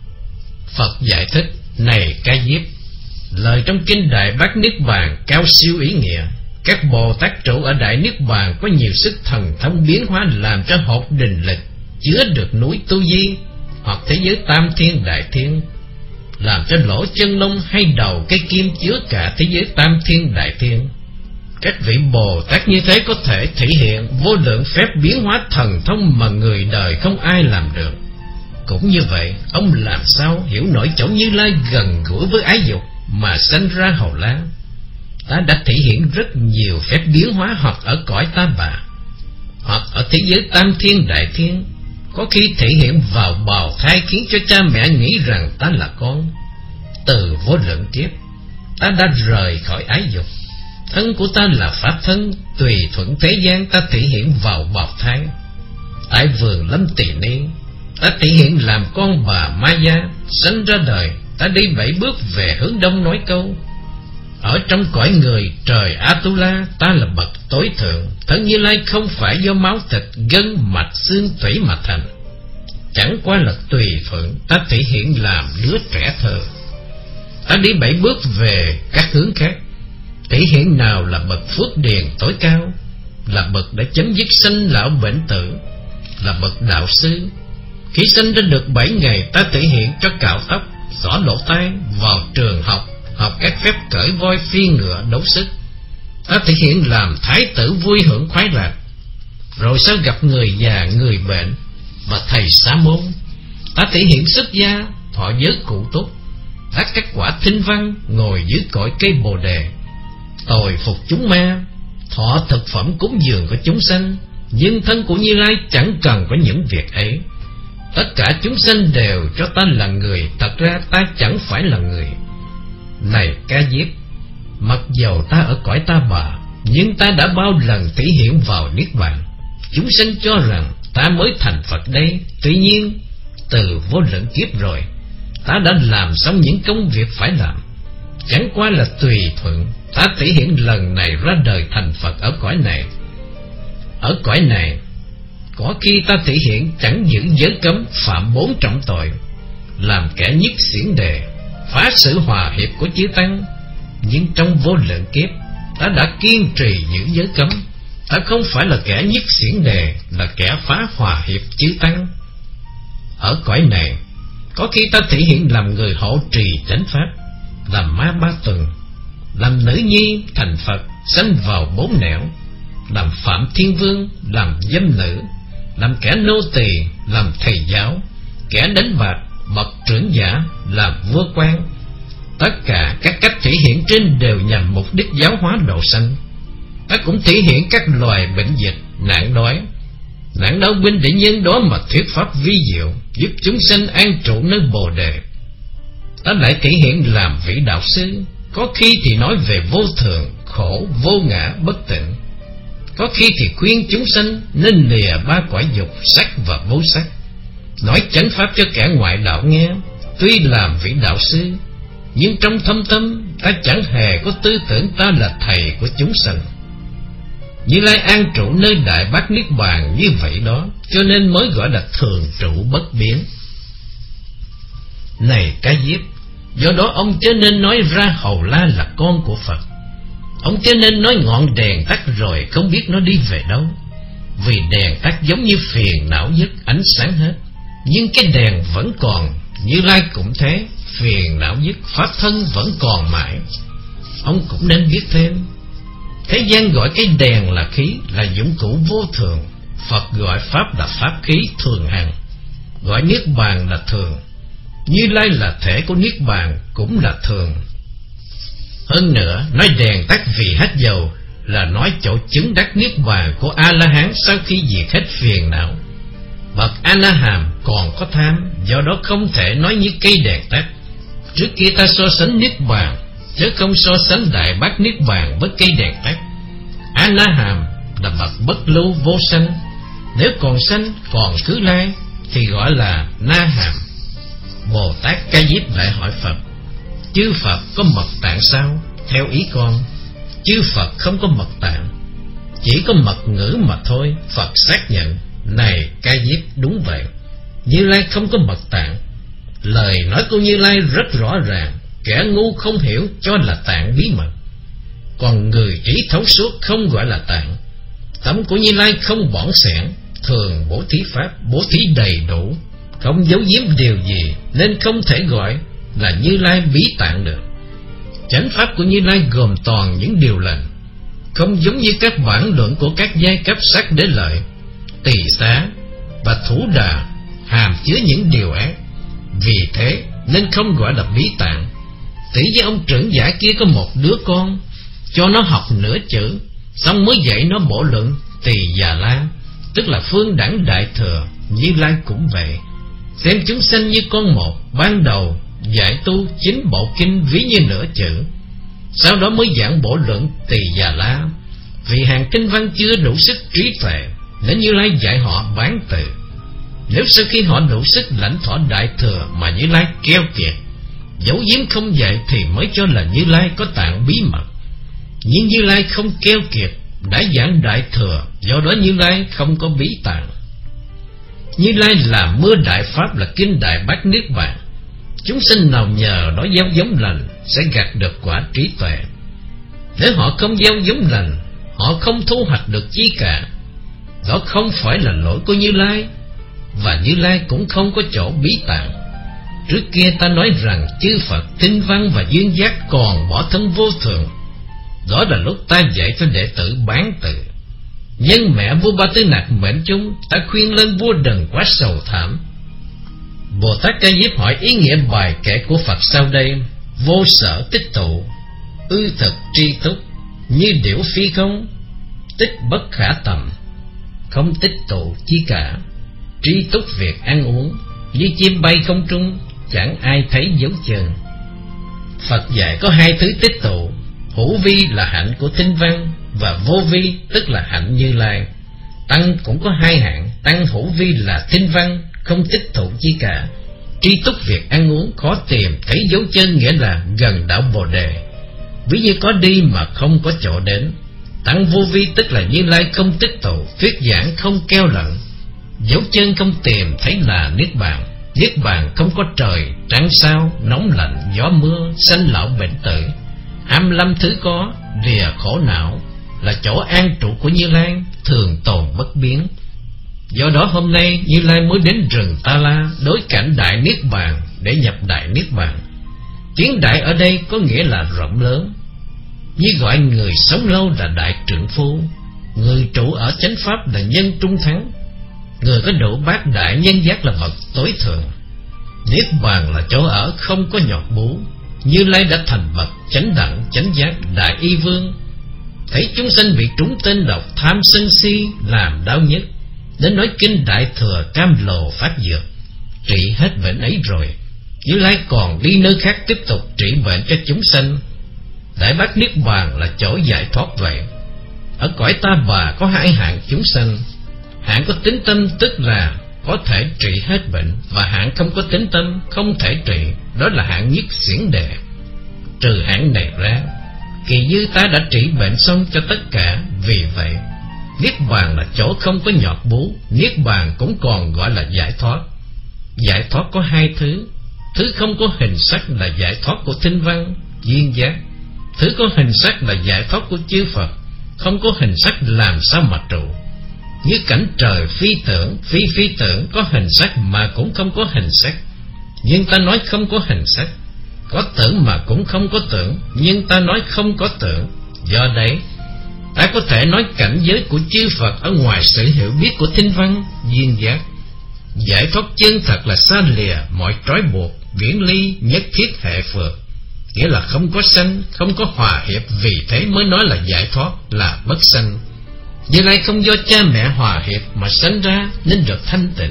Phật giải thích: Này Ca Diếp, lời trong kinh Đại Bát Niết Bàn cao siêu ý nghĩa. Các Bồ Tát trụ ở Đại Niết Bàn có nhiều sức thần thông biến hóa, làm cho hột định lực chứa được núi Tu Di hoặc thế giới Tam Thiên Đại Thiên, làm cho lỗ chân lông hay đầu cây kim chứa cả thế giới Tam Thiên Đại Thiên. Các vị Bồ Tát như thế có thể thể hiện vô lượng phép biến hóa thần thông mà người đời không ai làm được. Cũng như vậy, ông làm sao hiểu nổi chỗ Như Lai gần gũi với ái dục mà sanh ra Hầu La? Ta đã thể hiện rất nhiều phép biến hóa, hoặc ở cõi Ta Bà, hoặc ở thế giới Tam Thiên Đại Thiên. Có khi thể hiện vào bào thai, khiến cho cha mẹ nghĩ rằng ta là con. Từ vô lượng kiếp, ta đã rời khỏi ái dục. Thân của ta là pháp thân, tùy thuận thế gian ta thể hiện vào bào thai. Tại vườn Lâm Tỳ Ni, ta thể hiện làm con bà Maya, sanh ra đời. Ta đi bảy bước về hướng đông nói câu: Ở trong cõi người trời Atula, ta là bậc tối thượng. Thân Như Lai không phải do máu thịt, gân, mạch, xương, tủy mà thành, chẳng qua là tùy thuận ta thể hiện làm đứa trẻ thơ. Ta đi bảy bước về các hướng khác, thể hiện nào là bậc phước điền tối cao, là bậc đã chấm dứt sanh lão bệnh tử, là bậc đạo sư. Khi sinh ra được bảy ngày, ta thể hiện cho cạo tóc, xõa lỗ tai, vào trường học, học các phép cởi voi phi ngựa đấu sức. Ta thể hiện làm thái tử vui hưởng khoái lạc. Rồi sau gặp người già, người bệnh và thầy sa môn, ta thể hiện xuất gia, thọ giới cụ túc, tác các quả thinh văn, ngồi dưới cội cây bồ đề, tồi phục chúng ma, thọ thực phẩm cúng dường của chúng sanh. Nhưng thân của Như Lai chẳng cần có những việc ấy. Tất cả chúng sanh đều cho ta là người, thật ra ta chẳng phải là người. Này Ca Diếp, mặc dầu ta ở cõi Ta Bà, nhưng ta đã bao lần thể hiện vào Niết Bàn. Chúng sanh cho rằng ta mới thành Phật đây. Tuy nhiên, từ vô lượng kiếp rồi, ta đã làm xong những công việc phải làm. Chẳng qua là tùy thuận ta thể hiện lần này ra đời thành Phật ở cõi này. Ở cõi này, có khi ta thể hiện chẳng giữ giới cấm, phạm bốn trọng tội, làm kẻ nhất xiển đề, phá sự hòa hiệp của chư tăng. Nhưng trong vô lượng kiếp, ta đã kiên trì giữ giới cấm. Ta không phải là kẻ nhất xiển đề, là kẻ phá hòa hiệp chư tăng. Ở cõi này, có khi ta thể hiện làm người hộ trì chánh pháp, làm ma ba tuần, làm nữ nhi thành Phật, sanh vào bốn nẻo, làm phạm thiên vương, làm dâm nữ, làm kẻ nô tỳ, làm thầy giáo, kẻ đánh bạc, bậc trưởng giả, làm vua quan. Tất cả các cách thể hiện trên đều nhằm mục đích giáo hóa độ sanh. Ta cũng thể hiện các loài bệnh dịch, nạn đói, nạn đau binh để nhân đó mà thuyết pháp vi diệu, giúp chúng sanh an trụ nơi bồ đề. Ta lại thể hiện làm vị đạo sư, có khi thì nói về vô thường, khổ, vô ngã, bất tịnh. Có khi thì khuyên chúng sanh nên lìa ba cõi dục, sắc và vô sắc, nói chánh pháp cho kẻ ngoại đạo nghe. Tuy làm vị đạo sư, nhưng trong thâm tâm ta chẳng hề có tư tưởng ta là thầy của chúng sanh. Như Lai an trụ nơi Đại Bát Niết Bàn như vậy đó, cho nên mới gọi là thường trụ bất biến. Này Ca Diếp, do đó ông chớ nên nói Ra Hầu La là con của Phật. Ông chớ nên nói ngọn đèn tắt rồi không biết nó đi về đâu. Vì đèn tắt giống như phiền não dứt, ánh sáng hết. Nhưng cái đèn vẫn còn. Như Lai cũng thế, phiền não dứt, pháp thân vẫn còn mãi. Ông cũng nên biết thêm, Thế gian gọi cái đèn là khí, là dụng cụ vô thường. Phật gọi pháp là pháp khí thường hằng, gọi niết bàn là thường. Như Lai là thể của niết bàn, cũng là thường. Hơn nữa, nói đèn tắt vì hết dầu là nói chỗ chứng đắc niết bàn của A-la-hán sau khi diệt hết phiền não. Bậc A-la-hàm còn có tham, do đó không thể nói như cây đèn tắt. Trước kia ta so sánh niết bàn, chứ không so sánh đại bát niết bàn với cây đèn tắt. A-la-hàm là bậc bất lưu vô sanh, nếu còn sanh còn cứ lai thì gọi là na-hàm. Bồ Tát Ca Diếp lại hỏi Phật: chư Phật có mật tạng sao? Theo ý con, chư Phật không có mật tạng, chỉ có mật ngữ mà thôi. Phật xác nhận: này Ca Diếp, đúng vậy, Như Lai không có mật tạng. Lời nói của Như Lai rất rõ ràng, kẻ ngu không hiểu cho là tạng bí mật, còn người trí thấu suốt không gọi là tạng. Tâm của Như Lai không bỏng sẻn, thường bố thí pháp, bố thí đầy đủ, không giấu giếm điều gì, nên không thể gọi là Như Lai bí tạng được. Chánh pháp của Như Lai gồm toàn những điều lành, không giống như các bản luận của các giai cấp sắc đế lợi, tỳ xá và thủ đà hàm chứa những điều ác. Vì thế nên không gọi là bí tạng. Tỷ với ông trưởng giả kia có một đứa con, cho nó học nửa chữ, xong mới dạy nó bộ luận Tỳ Già La, tức là phương đẳng đại thừa. Như Lai cũng vậy, xem chúng sanh như con một, ban đầu dạy tu chính bộ kinh ví như nửa chữ, sau đó mới giảng bộ luận Tỳ Già La. Vì hàng kinh văn chưa đủ sức trí tuệ, nên Như Lai dạy họ bán từ. Nếu sau khi họ đủ sức lãnh thọ đại thừa mà Như Lai keo kiệt, giấu giếm không dạy, thì mới cho là Như Lai có tạng bí mật. Nhưng Như Lai không keo kiệt, đã giảng đại thừa, do đó Như Lai không có bí tạng. Như Lai là mưa đại pháp, là kinh đại bát niết bàn. Chúng sinh nào nhờ đó gieo giống lành sẽ gặt được quả trí tuệ. Nếu họ không gieo giống lành, họ không thu hoạch được chi cả. Đó không phải là lỗi của Như Lai, và Như Lai cũng không có chỗ bí tạng. Trước kia ta nói rằng chư Phật tinh văn và duyên giác còn bỏ thân vô thường. Đó là lúc ta dạy cho đệ tử bán từ. Nhân mẹ vua Ba Tư Nặc mệnh chung, ta khuyên lên vua đừng quá sầu thảm. Bồ Tát Ca Diếp hỏi ý nghĩa bài kệ của Phật sau đây: vô sở tích tụ, ư thực tri túc, như điểu phi không, tích bất khả tầm. Không tích tụ chi cả, tri túc việc ăn uống, như chim bay không trung, chẳng ai thấy dấu chân. Phật dạy có hai thứ tích tụ: hữu vi là hạnh của tinh văn, và vô vi tức là hạnh Như Lai. Tăng cũng có hai hạng: tăng hữu vi là tinh văn, không tích tụ chi cả, tri túc việc ăn uống, khó tìm thấy dấu chân, nghĩa là gần đạo Bồ Đề, ví như có đi mà không có chỗ đến. Tăng vô vi tức là Như Lai không tích tụ, thuyết giảng không keo lận, dấu chân không tìm thấy là niết bàn. Niết bàn không có trời, trăng sao, nóng lạnh, gió mưa, sanh lão bệnh tử, hai mươi lăm thứ có, lìa khổ não, là chỗ an trụ của Như Lai, thường tồn bất biến. Do đó hôm nay Như Lai mới đến rừng Ta La, đối cảnh đại niết bàn để nhập đại niết bàn. Tiếng đại ở đây có nghĩa là rộng lớn, như gọi người sống lâu là đại trượng phu, người trụ ở chánh pháp là nhân trung thắng, người có đủ bát đại nhân giác là bậc tối thượng. Niết bàn là chỗ ở không có nhọt bú. Như Lai đã thành bậc chánh đẳng chánh giác đại y vương, thấy chúng sanh bị trúng tên độc tham sân si làm đau nhất, đến nói kinh đại thừa cam lồ phát dược, trị hết bệnh ấy rồi, Như Lai còn đi nơi khác tiếp tục trị bệnh cho chúng sanh. Đại bát niết bàn là chỗ giải thoát vậy. Ở cõi Ta Bà có hai hạng chúng sanh: hạng có tính tâm tức là có thể trị hết bệnh, và hạng không có tính tâm không thể trị, đó là hạng nhất xiển đề. Trừ hạng này ra, kỳ dư ta đã trị bệnh xong cho tất cả. Vì vậy niết bàn là chỗ không có nhọt bú. Niết bàn cũng còn gọi là giải thoát. Giải thoát có hai thứ: thứ không có hình sắc là giải thoát của tinh văn duyên giác, thứ có hình sắc là giải thoát của chư Phật. Không có hình sắc làm sao mà trụ? Như cảnh trời phi tưởng, phi phi tưởng, có hình sắc mà cũng không có hình sắc, nhưng ta nói không có hình sắc. Có tưởng mà cũng không có tưởng, nhưng ta nói không có tưởng. Do đấy Ta có thể nói cảnh giới của chư Phật ở ngoài sự hiểu biết của thinh văn, duyên giác. Giải thoát chân thật là xa lìa mọi trói buộc, viễn ly nhất thiết hệ phược, nghĩa là không có sanh, không có hòa hiệp, vì thế mới nói là giải thoát là bất sanh. Như Lai không do cha mẹ hòa hiệp mà sanh ra nên được thanh tịnh.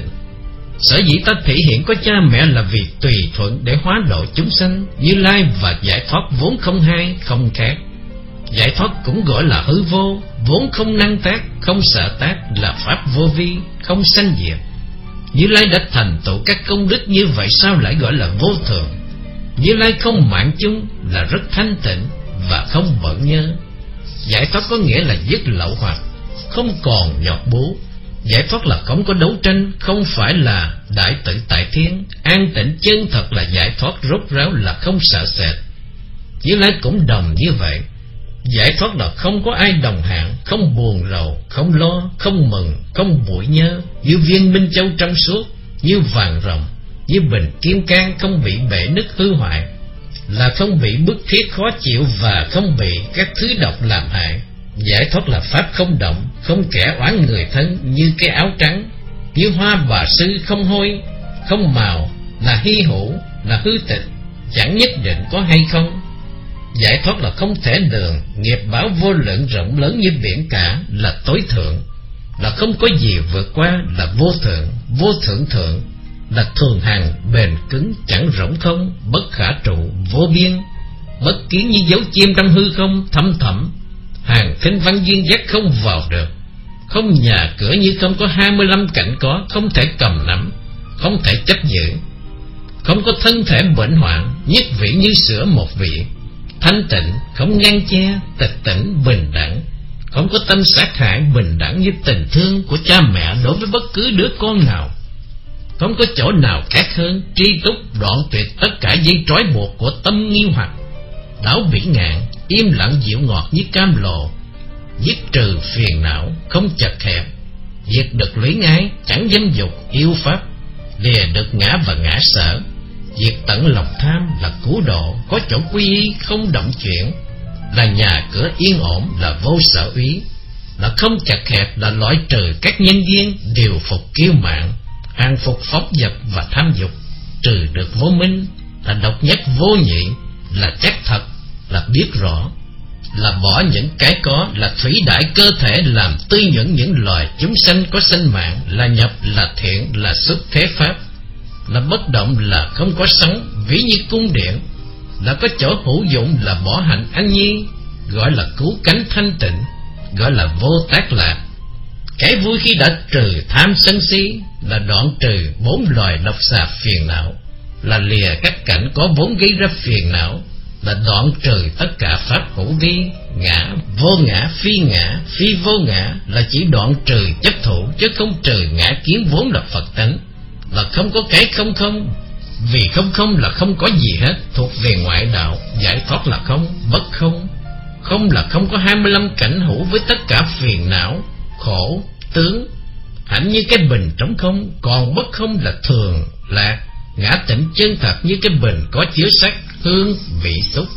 Sở dĩ ta thể hiện có cha mẹ là vì tùy thuận để hóa độ chúng sanh. Như Lai và giải thoát vốn không hai, không khác. Giải thoát cũng gọi là hư vô, vốn không năng tác, không sở tác, là pháp vô vi, không sanh diệt. Như Lai đã thành tựu các công đức như vậy, sao lại gọi là vô thường? Như Lai không mạng chung, là rất thanh tịnh và không bận nhớ. Giải thoát có nghĩa là dứt lậu hoặc, không còn nhọt bú. Giải thoát là không có đấu tranh, không phải là đại tự tại thiên. An tịnh chân thật là giải thoát rốt ráo, là không sợ sệt. Như Lai cũng đồng như vậy. Giải thoát là không có ai đồng hạng, không buồn rầu, không lo, không mừng, không bụi nhớ, như viên minh châu trong suốt, như vàng ròng, như bình kim cang, không bị bể nứt hư hoại, là không bị bức thiết khó chịu và không bị các thứ độc làm hại. Giải thoát là pháp không động, không kẻ oán người thân, như cái áo trắng, như hoa bà sư không hôi, không màu, là hy hữu, là hư tịch, chẳng nhất định có hay không. Giải thoát là không thể lường, nghiệp báo vô lượng rộng lớn như biển cả, là tối thượng, là không có gì vượt qua, là vô thượng, vô thượng thượng, là thường hằng, bền cứng, chẳng rỗng không, bất khả trụ, vô biên, bất kiến như dấu chim trong hư không, thâm thẳm, hàng thinh văn duyên giác không vào được, không nhà cửa như không có hai mươi lăm cảnh có, không thể cầm nắm, không thể chấp giữ, không có thân thể bệnh hoạn, nhất vị như sữa một vị, thanh tịnh, không ngăn che, tịch tỉnh, bình đẳng, không có tâm sát hại, bình đẳng như tình thương của cha mẹ đối với bất cứ đứa con nào, không có chỗ nào khác hơn, tri túc, đoạn tuyệt tất cả dây trói buộc của tâm nghi hoặc, đáo bỉ ngạn, im lặng dịu ngọt như cam lồ, giết trừ phiền não, không chật hẹp, diệt được lũy ái, chẳng dâm dục, yêu pháp, lìa được ngã và ngã sở, diệt tận lòng tham, là cứu độ, có chỗ quy y, không động chuyển, là nhà cửa yên ổn, là vô sở úy, là không chật hẹp, là loại trừ các nhân duyên, điều phục kiêu mạn, hàng phục phóng dật và tham dục, trừ được vô minh, là độc nhất vô nhị, là chắc thật, là biết rõ, là bỏ những cái có, là thủy đại cơ thể, làm tươi nhuận những loài chúng sanh có sinh mạng, là nhập, là thiện, là xuất thế pháp, là bất động, là không có sống, ví như cung điện, là có chỗ hữu dụng, là bỏ hạnh an nhi, gọi là cứu cánh thanh tịnh, gọi là vô tác lạc. Cái vui khi đã trừ tham sân si, là đoạn trừ bốn loài độc xà phiền não, là lìa các cảnh có vốn gây ra phiền não, là đoạn trừ tất cả pháp hữu vi, ngã, vô ngã, phi ngã, phi vô ngã, là chỉ đoạn trừ chấp thủ, chứ không trừ ngã kiến vốn là Phật tánh, là không có cái không không, vì không không là không có gì hết, thuộc về ngoại đạo. Giải thoát là không, bất không, không là không có hai mươi lăm cảnh hữu với tất cả phiền não, khổ, tướng, hẳn như cái bình trống không, còn bất không là thường, lạc, ngã tịnh chân thật như cái bình có chứa sắc, hương, vị xúc.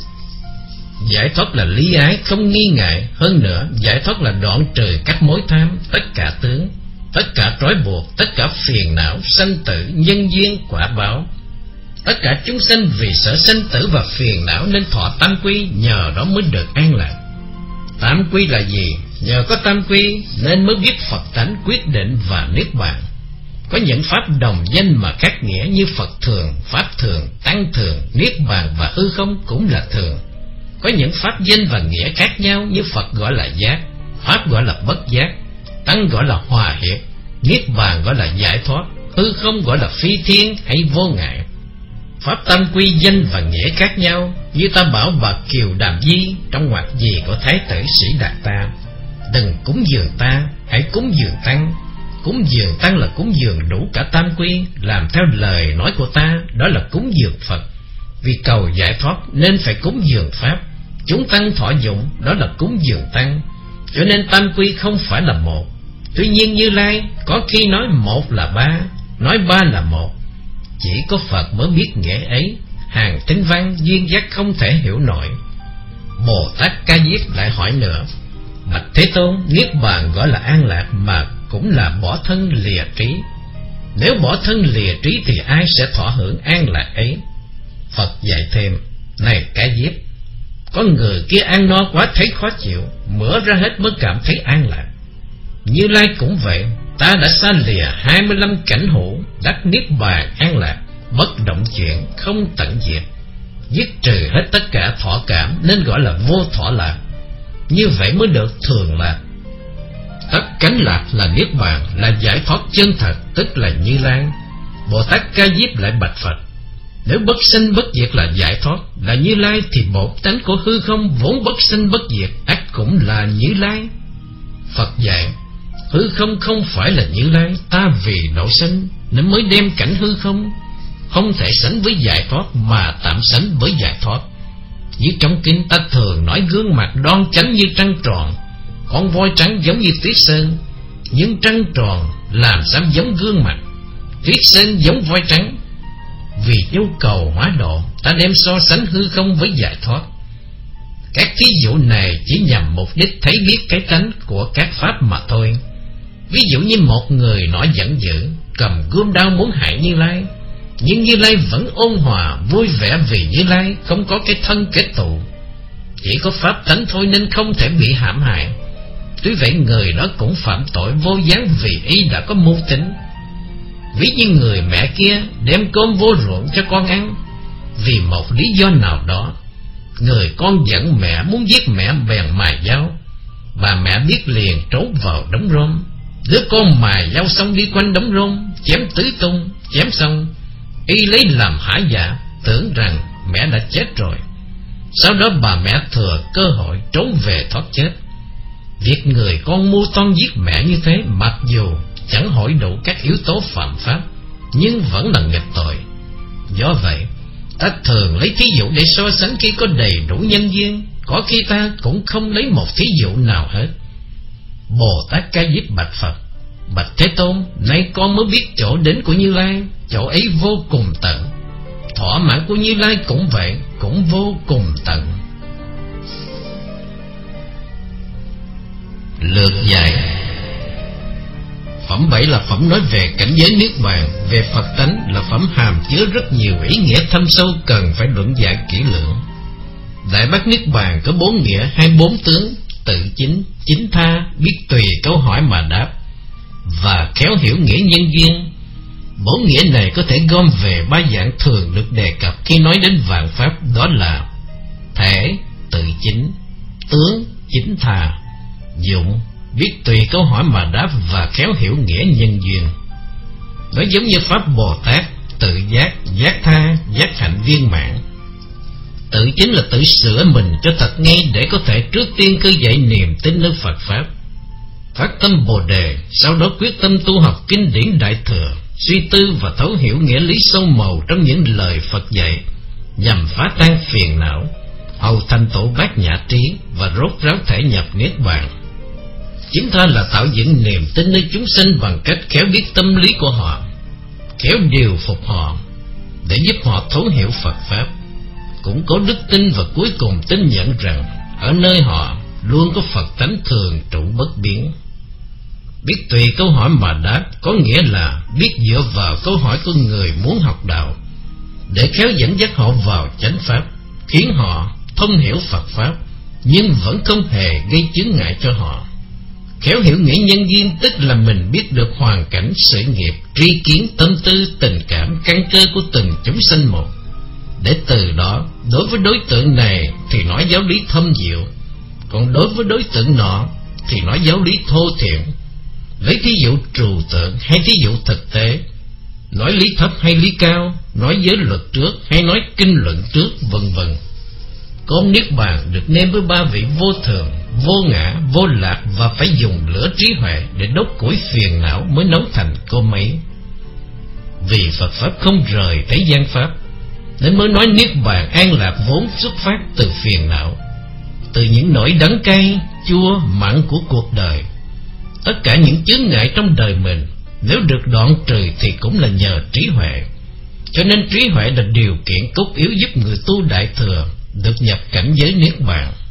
Giải thoát là lý ái, không nghi ngại. Hơn nữa, giải thoát là đoạn trừ các mối tham, tất cả tướng, tất cả trói buộc, tất cả phiền não, sanh tử, nhân duyên, quả báo. Tất cả chúng sanh vì sợ sanh tử và phiền não nên thọ tam quy, nhờ đó mới được an lạc. Tam quy là gì? Nhờ có tam quy nên mới biết Phật tánh, quyết định và niết bàn. Có những pháp đồng danh mà khác nghĩa, như Phật thường, pháp thường, tăng thường, niết bàn và hư không cũng là thường. Có những pháp danh và nghĩa khác nhau, như Phật gọi là giác, pháp gọi là bất giác, tăng gọi là hòa hiệp, niết bàn gọi là giải thoát, hư không gọi là phi thiên hay vô ngại. Pháp tam quy danh và nghĩa khác nhau, như ta bảo bà Kiều Đàm Di trong ngoặc gì của Thái tử Sĩ Đạt ta: đừng cúng dường ta, hãy cúng dường tăng. Cúng dường tăng là cúng dường đủ cả tam quy, làm theo lời nói của ta, đó là cúng dường Phật. Vì cầu giải thoát nên phải cúng dường pháp, chúng tăng thọ dụng, đó là cúng dường tăng. Cho nên tam quy không phải là một. Tuy nhiên Như Lai có khi nói một là ba, nói ba là một. Chỉ có Phật mới biết nghĩa ấy, hàng tinh văn duyên giác không thể hiểu nổi. Bồ Tát Ca Diếp lại hỏi nữa: Bạch Thế Tôn, niết bàn gọi là an lạc mà cũng là bỏ thân lìa trí. Nếu bỏ thân lìa trí thì ai sẽ thọ hưởng an lạc ấy? Phật dạy thêm: này Cá Diếp, có người kia ăn no quá thấy khó chịu, mửa ra hết mới cảm thấy an lạc. Như Lai cũng vậy, ta đã xa lìa hai mươi lăm cảnh hữu, đắc niết bàn an lạc, bất động chuyện, không tận diệt, dứt trừ hết tất cả thọ cảm, nên gọi là vô thọ lạc. Như vậy mới được thường lạc. Tất cánh lạc là niết bàn, là giải thoát chân thật, tức là Như Lai. Bồ Tát Ca Diếp lại bạch Phật: nếu bất sanh bất diệt là giải thoát, là Như Lai, thì bổn tánh của hư không vốn bất sanh bất diệt, ắt cũng là Như Lai. Phật dạy: hư không không phải là Như Lai, ta vì độ sanh nên mới đem cảnh hư không, không thể sánh với giải thoát mà tạm sánh với giải thoát. Như trong kinh ta thường nói gương mặt đoan chánh như trăng tròn, con voi trắng giống như tuyết sơn. Nhưng trăng tròn làm sao giống gương mặt, tuyết sơn giống voi trắng? Vì nhu cầu hóa độ, ta đem so sánh hư không với giải thoát. Các thí dụ này chỉ nhằm mục đích thấy biết cái tánh của các pháp mà thôi. Ví dụ như một người nổi giận dữ, cầm gươm đao muốn hại Như Lai, nhưng Như Lai vẫn ôn hòa vui vẻ, vì Như Lai không có cái thân kết tụ, chỉ có pháp tánh thôi nên không thể bị hãm hại. Tuy vậy người đó cũng phạm tội vô gián, vì y đã có mưu tính. Ví như người mẹ kia đem cơm vô ruộng cho con ăn, vì một lý do nào đó, người con giận mẹ muốn giết mẹ bèn mài dao. Bà mẹ biết liền trốn vào đống rơm. Đứa con mài dao xong đi quanh đống rơm, chém tứ tung. Chém xong y lấy làm hả dạ, tưởng rằng mẹ đã chết rồi. Sau đó bà mẹ thừa cơ hội trốn về thoát chết. Việc người con mưu toan giết mẹ như thế, mặc dù chẳng hội đủ các yếu tố phạm pháp, nhưng vẫn là nghịch tội. Do vậy ta thường lấy thí dụ để so sánh khi có đầy đủ nhân duyên, có khi ta cũng không lấy một thí dụ nào hết. Bồ Tát Ca Diếp bạch Phật: bạch Thế Tôn, nay con mới biết chỗ đến của Như Lai, chỗ ấy vô cùng tận. Thỏa mãn của Như Lai cũng vậy, cũng vô cùng tận. Lược dạy. Phẩm bảy là phẩm nói về cảnh giới niết bàn. Về Phật tánh là phẩm hàm chứa rất nhiều ý nghĩa thâm sâu, cần phải luận giải kỹ lưỡng. Đại Bát Niết Bàn có bốn nghĩa hay bốn tướng: tự chính, chính tha, biết tùy câu hỏi mà đáp, và khéo hiểu nghĩa nhân duyên. Bốn nghĩa này có thể gom về ba dạng thường được đề cập khi nói đến vạn pháp, đó là thể, tự chính; tướng, chính tha; dụng, biết tùy câu hỏi mà đáp, và khéo hiểu nghĩa nhân duyên. Nó giống như pháp Bồ Tát, tự giác, giác tha, giác hạnh viên mãn. Tự chính là tự sửa mình cho thật ngay, để có thể trước tiên khơi dậy niềm tin nơi Phật pháp, phát tâm Bồ Đề, sau đó quyết tâm tu học kinh điển Đại Thừa, suy tư và thấu hiểu nghĩa lý sâu màu trong những lời Phật dạy, nhằm phá tan phiền não, hầu thành tổ bát nhã trí, và rốt ráo thể nhập niết bàn. Chính tha là tạo dựng niềm tin nơi chúng sinh bằng cách khéo biết tâm lý của họ, khéo điều phục họ để giúp họ thấu hiểu Phật pháp, cũng có đức tin và cuối cùng tin nhận rằng ở nơi họ luôn có Phật tánh thường trụ bất biến. Biết tùy câu hỏi mà đáp có nghĩa là biết dựa vào câu hỏi của người muốn học đạo, để khéo dẫn dắt họ vào chánh pháp, khiến họ thông hiểu Phật pháp, nhưng vẫn không hề gây chướng ngại cho họ. Khéo hiểu nghĩa nhân duyên tức là mình biết được hoàn cảnh, sự nghiệp, tri kiến, tâm tư, tình cảm, căn cơ của từng chúng sinh một, để từ đó đối với đối tượng này thì nói giáo lý thâm diệu, còn đối với đối tượng nọ thì nói giáo lý thô thiển. Lấy thí dụ trừu tượng hay thí dụ thực tế, nói lý thấp hay lý cao, nói giới luật trước hay nói kinh luận trước, vân vân. Cơm niết bàn được nêm với ba vị vô thường, vô ngã, vô lạc, và phải dùng lửa trí huệ để đốt củi phiền não mới nấu thành cơm ấy. Vì Phật pháp không rời thế gian pháp, nên mới nói niết bàn an lạc vốn xuất phát từ phiền não, từ những nỗi đắng cay, chua, mặn của cuộc đời. Tất cả những chướng ngại trong đời mình nếu được đoạn trừ thì cũng là nhờ trí huệ. Cho nên trí huệ là điều kiện cốt yếu giúp người tu Đại Thừa được nhập cảnh giới niết bàn.